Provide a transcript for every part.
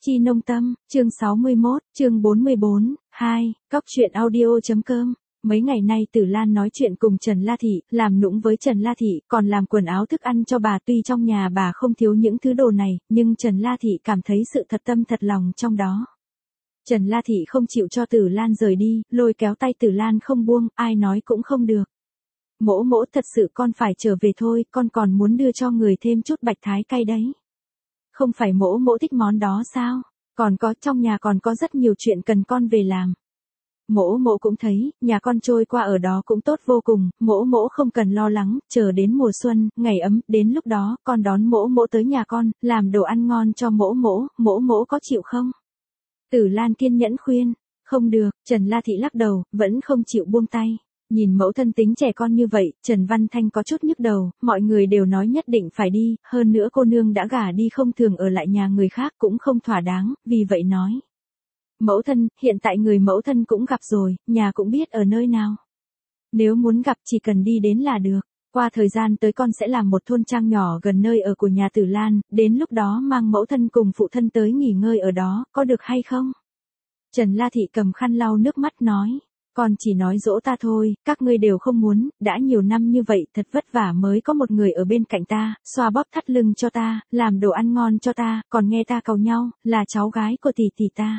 Chi Nông Tâm, chương 61, chương 44, 2, Cóc truyện audio.com. Mấy ngày nay Tử Lan nói chuyện cùng Trần La Thị, làm nũng với Trần La Thị, còn làm quần áo thức ăn cho bà. Tuy trong nhà bà không thiếu những thứ đồ này, nhưng Trần La Thị cảm thấy sự thật tâm thật lòng trong đó. Trần La Thị không chịu cho Tử Lan rời đi, lôi kéo tay Tử Lan không buông, ai nói cũng không được. Mỗ mỗ thật sự con phải trở về thôi, con còn muốn đưa cho người thêm chút bạch thái cay đấy. Không phải mỗ mỗ thích món đó sao? Còn có, trong nhà còn có rất nhiều chuyện cần con về làm. Mỗ mỗ cũng thấy, nhà con trôi qua ở đó cũng tốt vô cùng, mỗ mỗ không cần lo lắng, chờ đến mùa xuân, ngày ấm, đến lúc đó, con đón mỗ mỗ tới nhà con, làm đồ ăn ngon cho mỗ mỗ có chịu không? Tử Lan kiên nhẫn khuyên, không được, Trần La Thị lắc đầu, vẫn không chịu buông tay. Nhìn mẫu thân tính trẻ con như vậy, Trần Văn Thanh có chút nhức đầu, mọi người đều nói nhất định phải đi, hơn nữa cô nương đã gả đi không thường ở lại nhà người khác cũng không thỏa đáng, vì vậy nói. Mẫu thân, hiện tại người mẫu thân cũng gặp rồi, nhà cũng biết ở nơi nào. Nếu muốn gặp chỉ cần đi đến là được, qua thời gian tới con sẽ làm một thôn trang nhỏ gần nơi ở của nhà Tử Lan, đến lúc đó mang mẫu thân cùng phụ thân tới nghỉ ngơi ở đó, có được hay không? Trần La Thị cầm khăn lau nước mắt nói. Con chỉ nói dỗ ta thôi, các ngươi đều không muốn, đã nhiều năm như vậy thật vất vả mới có một người ở bên cạnh ta, xoa bóp thắt lưng cho ta, làm đồ ăn ngon cho ta, còn nghe ta cầu nhau, là cháu gái của tỷ tỷ ta.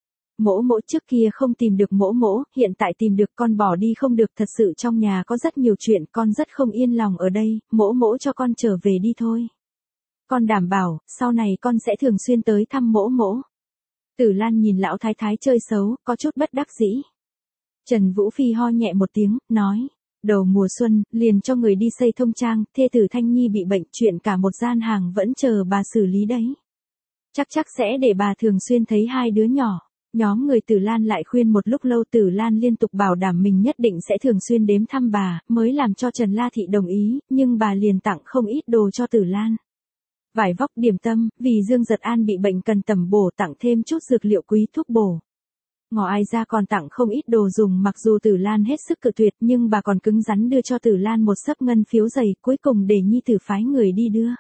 Mỗ mỗ trước kia không tìm được mỗ mỗ, hiện tại tìm được con bỏ đi không được, thật sự trong nhà có rất nhiều chuyện, con rất không yên lòng ở đây, mỗ mỗ cho con trở về đi thôi. Con đảm bảo, sau này con sẽ thường xuyên tới thăm mỗ mỗ. Tử Lan nhìn lão thái thái chơi xấu, có chút bất đắc dĩ. Trần Vũ Phi ho nhẹ một tiếng, nói, đầu mùa xuân, liền cho người đi xây thông trang, thê tử Thanh Nhi bị bệnh, chuyện cả một gian hàng vẫn chờ bà xử lý đấy. Chắc sẽ để bà thường xuyên thấy hai đứa nhỏ. Nhóm người Tử Lan lại khuyên một lúc lâu, Tử Lan liên tục bảo đảm mình nhất định sẽ thường xuyên đến thăm bà, mới làm cho Trần La Thị đồng ý, nhưng bà liền tặng không ít đồ cho Tử Lan. Vải vóc, điểm tâm, vì Dương Giật An bị bệnh cần tầm bổ, tặng thêm chút dược liệu quý, thuốc bổ. Ngoài ra còn tặng không ít đồ dùng, mặc dù Tử Lan hết sức cự tuyệt nhưng bà còn cứng rắn đưa cho Tử Lan một xấp ngân phiếu dày, cuối cùng để nhi tử phái người đi đưa.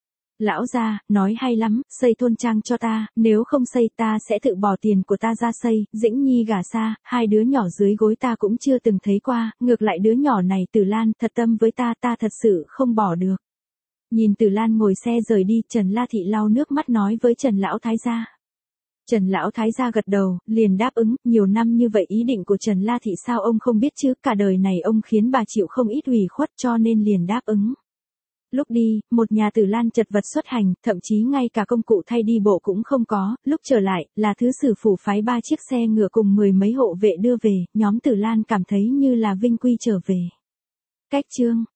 Lão gia, nói hay lắm, xây thôn trang cho ta, nếu không xây ta sẽ tự bỏ tiền của ta ra xây, Dĩnh Nhi gả xa, hai đứa nhỏ dưới gối ta cũng chưa từng thấy qua, ngược lại đứa nhỏ này Tử Lan thật tâm với ta thật sự không bỏ được. Nhìn Tử Lan ngồi xe rời đi, Trần La Thị lau nước mắt nói với Trần Lão Thái gia. Trần Lão Thái gia gật đầu, liền đáp ứng, nhiều năm như vậy ý định của Trần La Thị sao ông không biết chứ, cả đời này ông khiến bà chịu không ít ủy khuất cho nên liền đáp ứng. Lúc đi, một nhà Tử Lan chật vật xuất hành, thậm chí ngay cả công cụ thay đi bộ cũng không có, lúc trở lại, là thứ sử phủ phái 3 chiếc xe ngựa cùng 10 mấy hộ vệ đưa về, nhóm Tử Lan cảm thấy như là vinh quy trở về. Cách chương